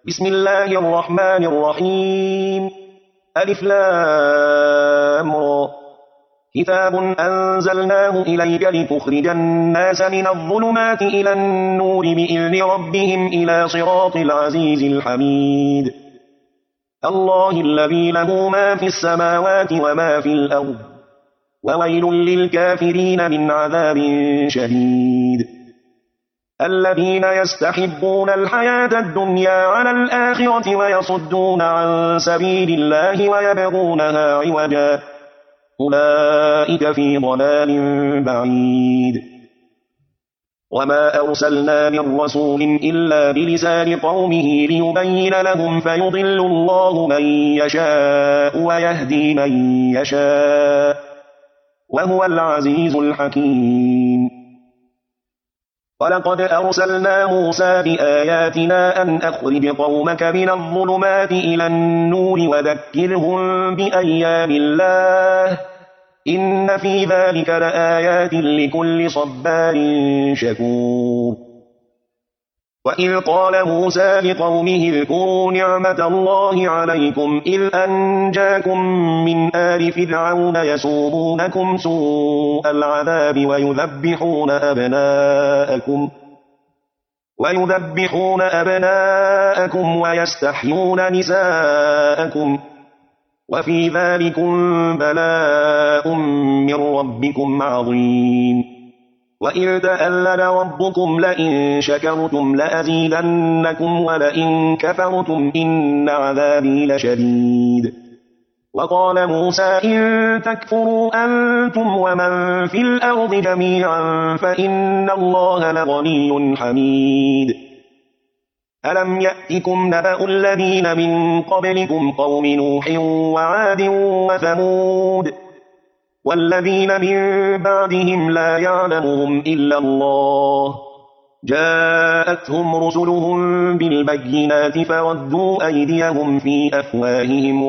بسم الله الرحمن الرحيم. ألف لام را. كتاب أنزلناه إليك لتخرج الناس من الظلمات إلى النور بإذن ربهم إلى صراط العزيز الحميد. الله الذي له ما في السماوات وما في الأرض، وويل للكافرين من عذاب شديد. الذين يستحبون الحياة الدنيا على الآخرة ويصدون عن سبيل الله ويبغونها عوجا، أولئك في ضلال بعيد. وما أرسلنا من رسول إلا بلسان قومه ليبين لهم فيضل الله من يشاء ويهدي من يشاء، وهو العزيز الحكيم. ولقد أرسلنا موسى بآياتنا أن أخرج قومك من الظلمات إلى النور وذكرهم بأيام الله، إن في ذلك لآيات لكل صبار شكور. وإذ قال موسى لقومه اذكروا نعمة الله عليكم إذ أنجاكم من آل فرعون يسومونكم سوء العذاب ويذبحون أبناءكم ويستحيون نساءكم، وفي ذلكم بلاء من ربكم عظيم. وإذ تأذن ربكم لئن شكرتم لأزيدنكم ولئن كفرتم إن عذابي لشديد. وقال موسى إن تكفروا أنتم ومن في الأرض جميعا فإن الله لغني حميد. ألم يأتكم نبأ الذين من قبلكم قوم نوح وعاد وثمود والذين من بعدهم لا يعلمهم إلا الله، جاءتهم رسلهم بالبينات فردوا أيديهم في أفواههم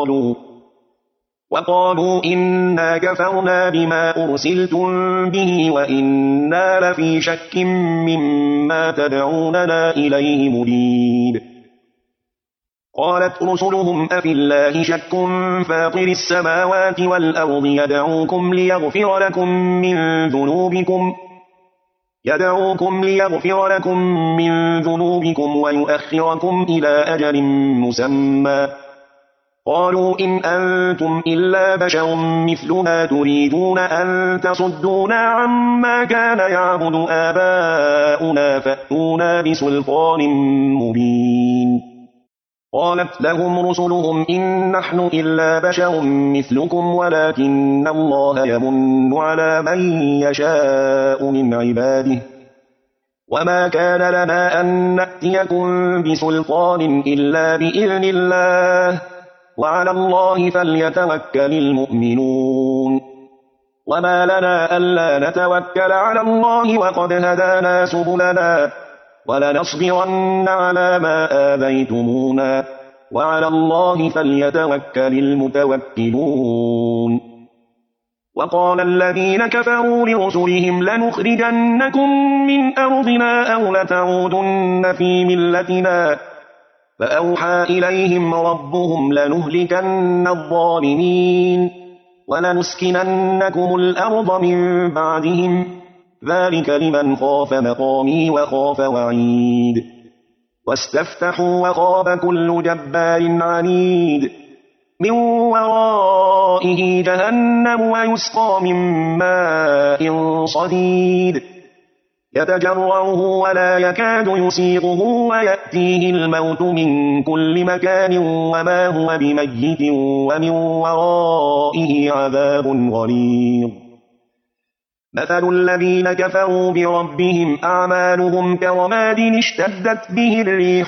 وقالوا إنا كفرنا بما أرسلتم به وإنا لفي شك مما تدعوننا إليه مريب. قالت رسلهم أفي الله شك فاطر السماوات والأرض يدعوكم ليغفر لكم من ذنوبكم ويؤخركم إلى أجل مسمى. قالوا إن أنتم إلا بشر مثلنا تريدون أن تصدونا عما كان يعبد آباؤنا فأتونا بسلطان مبين. قالت لهم رسلهم إن نحن إلا بشر مثلكم ولكن الله يمن على من يشاء من عباده، وما كان لنا أن نأتيكم بسلطان إلا بإذن الله، وعلى الله فليتوكل المؤمنون. وما لنا ألا نتوكل على الله وقد هدانا سبلنا ولنصبرن على ما آذيتمونا وعلى الله فليتوكل المتوكلون. وقال الذين كفروا لرسلهم لنخرجنكم من أرضنا أو لتعودن في ملتنا، فأوحى إليهم ربهم لنهلكن الظالمين ولنسكننكم الأرض من بعدهم، ذلك لمن خاف مقامي وخاف وعيد. واستفتحوا وخاب كل جبار عنيد، من ورائه جهنم ويسقى من ماء صديد يتجرعه ولا يكاد يسيغه ويأتيه الموت من كل مكان وما هو بميت ومن ورائه عذاب غليظ. مثل الذين كفروا بربهم أعمالهم كرماد اشتدت به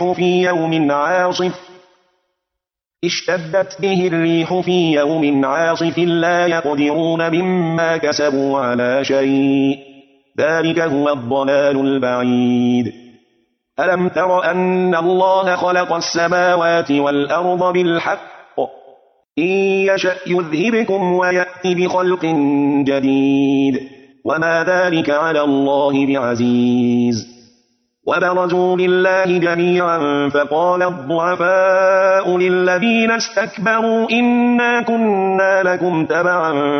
الريح في يوم عاصف لا يقدرون مما كسبوا على شيء، ذلك هو الضلال البعيد. ألم تر أن الله خلق السماوات والأرض بالحق، إن يشأ يذهبكم ويأتي بخلق جديد، وما ذلك على الله بعزيز. وبرزوا لله جميعا فقال الضعفاء للذين استكبروا إنا كنا لكم تبعا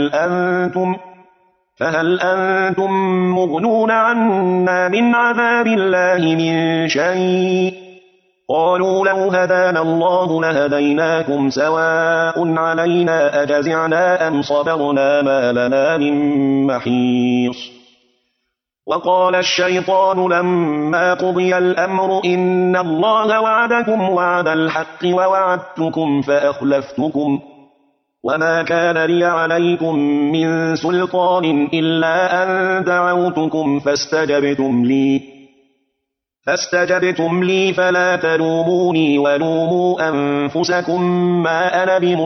فهل أنتم مغنون عنا من عذاب الله من شيء قالوا لو هدانا الله لهديناكم سواء علينا أجزعنا أم صبرنا ما لنا من محيص وقال الشيطان لما قضي الأمر إن الله وعدكم وعد الحق ووعدتكم فأخلفتكم وما كان لي عليكم من سلطان إلا أن دعوتكم فاستجبتم لي فلا تلوموني ولوموا أنفسكم ما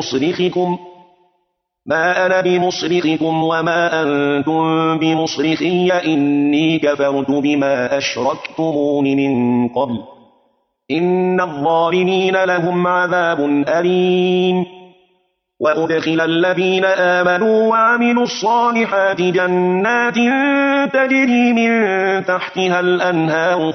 أنا بمصرخكم وما أنتم بمصرخي إني كفرت بما أشركتمون من قبل إن الظالمين لهم عذاب أليم وأدخل الذين آمنوا وعملوا الصالحات جنات تجري من تحتها الأنهار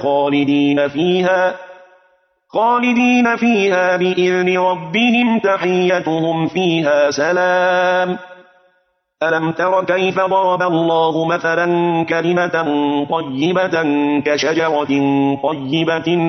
خالدين فيها بإذن ربهم تحيتهم فيها سلام ألم تر كيف ضرب الله مثلا كلمة طيبة كشجرة طيبة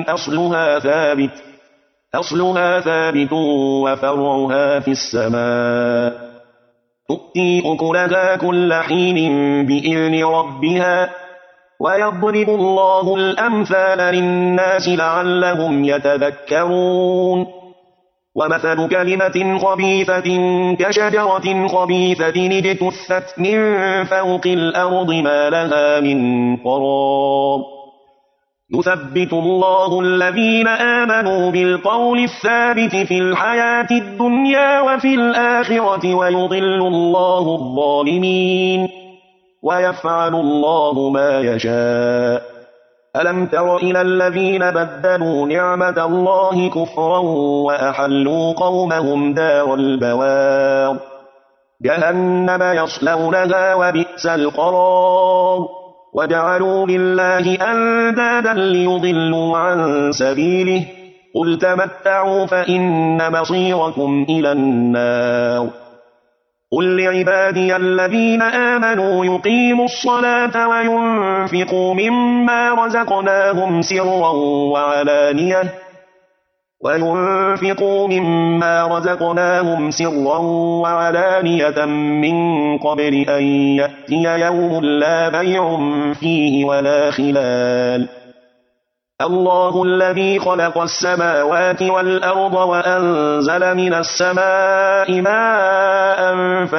أصلها ثابت وفرعها في السماء تؤتي أكلها كل حين بإذن ربها ويضرب الله الأمثال للناس لعلهم يتذكرون ومثل كلمة خبيثة كشجرة خبيثة اجتثت من فوق الأرض ما لها من قرار يثبت الله الذين آمنوا بالقول الثابت في الحياة الدنيا وفي الآخرة ويضل الله الظالمين ويفعل الله ما يشاء ألم تر إلى الذين بدلوا نعمة الله كفرا وأحلوا قومهم دار البوار جهنم يصلونها وبئس القرار وجعلوا لله أندادا ليضلوا عن سبيله قل تمتعوا فإن مصيركم إلى النار قل لعبادي الذين آمنوا يقيموا الصلاة وينفقوا مما رزقناهم سرا وعلانية من قبل أن يأتي يوم لا بيع فيه ولا خلال الله الذي خلق السماوات والأرض وأنزل من السماء ماء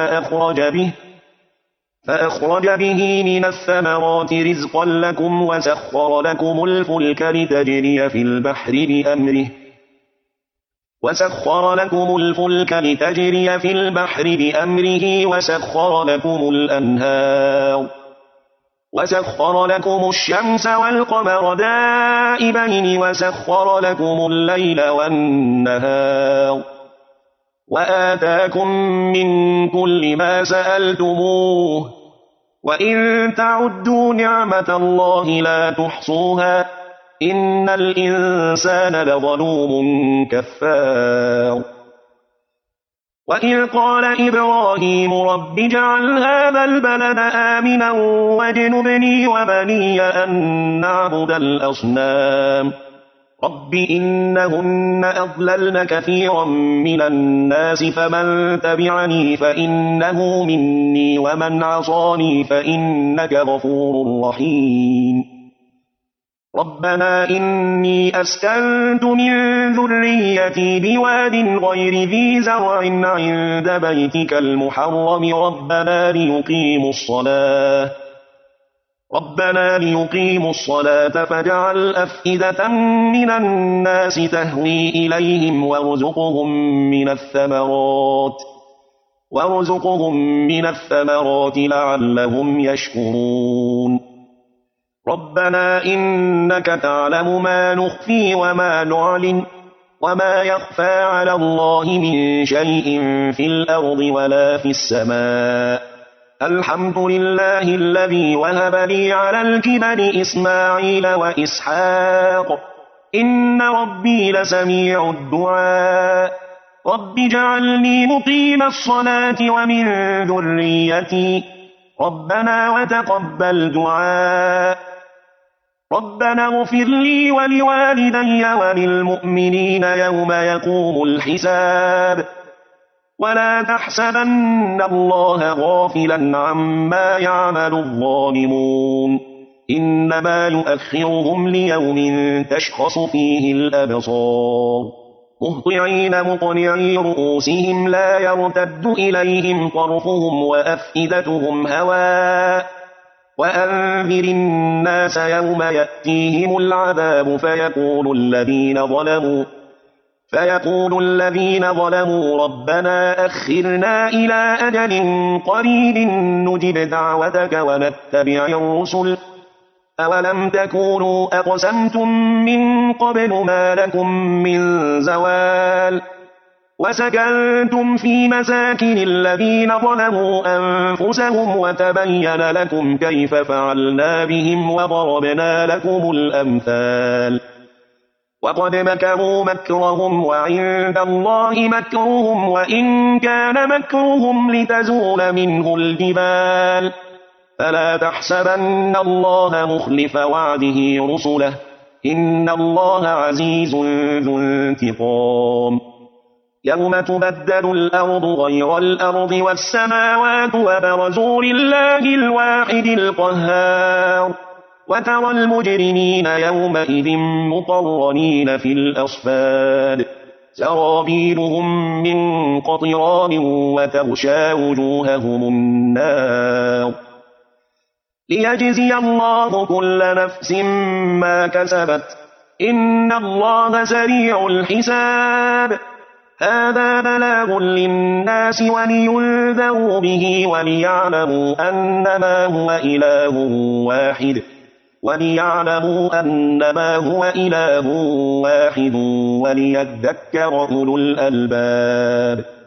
فأخرج به من الثمرات رزقا لكم وسخر لكم الفلك لتجري في البحر بأمره وسخر لكم الأنهار وسخر لكم الشمس والقمر دائبين وسخر لكم الليل والنهار وآتاكم من كل ما سألتموه وإن تعدوا نعمة الله لا تحصوها إن الإنسان لظلوم كفار وإذ قال إبراهيم رب اجعل هذا البلد آمنا واجنبني وبني أن نعبد الأصنام رب إنهن أضللن كثيرا من الناس فمن تبعني فإنه مني ومن عصاني فإنك غفور رحيم ربنا إني أسكنت من ذريتي بواد غير ذي زرع عند بيتك المحرم ربنا ليقيموا الصلاة فاجعل أفئدة من الناس تهوي إليهم وارزقهم من الثمرات لعلهم يشكرون ربنا إنك تعلم ما نخفي وما نعلن وما يخفى على الله من شيء في الأرض ولا في السماء الحمد لله الذي وهب لي على الكبر إسماعيل وإسحاق إن ربي لسميع الدعاء رب اجعلني مقيم الصلاة ومن ذريتي ربنا وتقبل دعاء ربنا اغفر لي ولوالدي وللمؤمنين يوم يقوم الحساب ولا تحسبن الله غافلا عما يعمل الظالمون إنما يؤخرهم ليوم تشخص فيه الأبصار مهطعين مقنعي رؤوسهم لا يرتد إليهم طرفهم وأفئدتهم هواء وأنذر الناس يوم يأتيهم العذاب فيقول الذين ظلموا ربنا أخرنا إلى أجل قريب نجب دعوتك ونتبع الرسل أولم تكونوا أقسمتم من قبل ما لكم من زوال وسكنتم في مساكن الذين ظلموا أنفسهم وتبين لكم كيف فعلنا بهم وضربنا لكم الأمثال وقد مكروا مكرهم وعند الله مكرهم وإن كان مكرهم لتزول منه الجبال فلا تحسبن الله مخلف وعده رسله إن الله عزيز ذو انتقام يوم تبدل الأرض غير الأرض والسماوات وبرزوا لله الواحد القهار وترى المجرمين يومئذ مقرنين في الأصفاد سرابيلهم من قطران وتغشى وجوههم النار ليجزي الله كل نفس ما كسبت إن الله سريع الحساب هذا بلاغ للناس ولينذروا به وليعلموا أنما هو إله واحد وليذكر أولو الألباب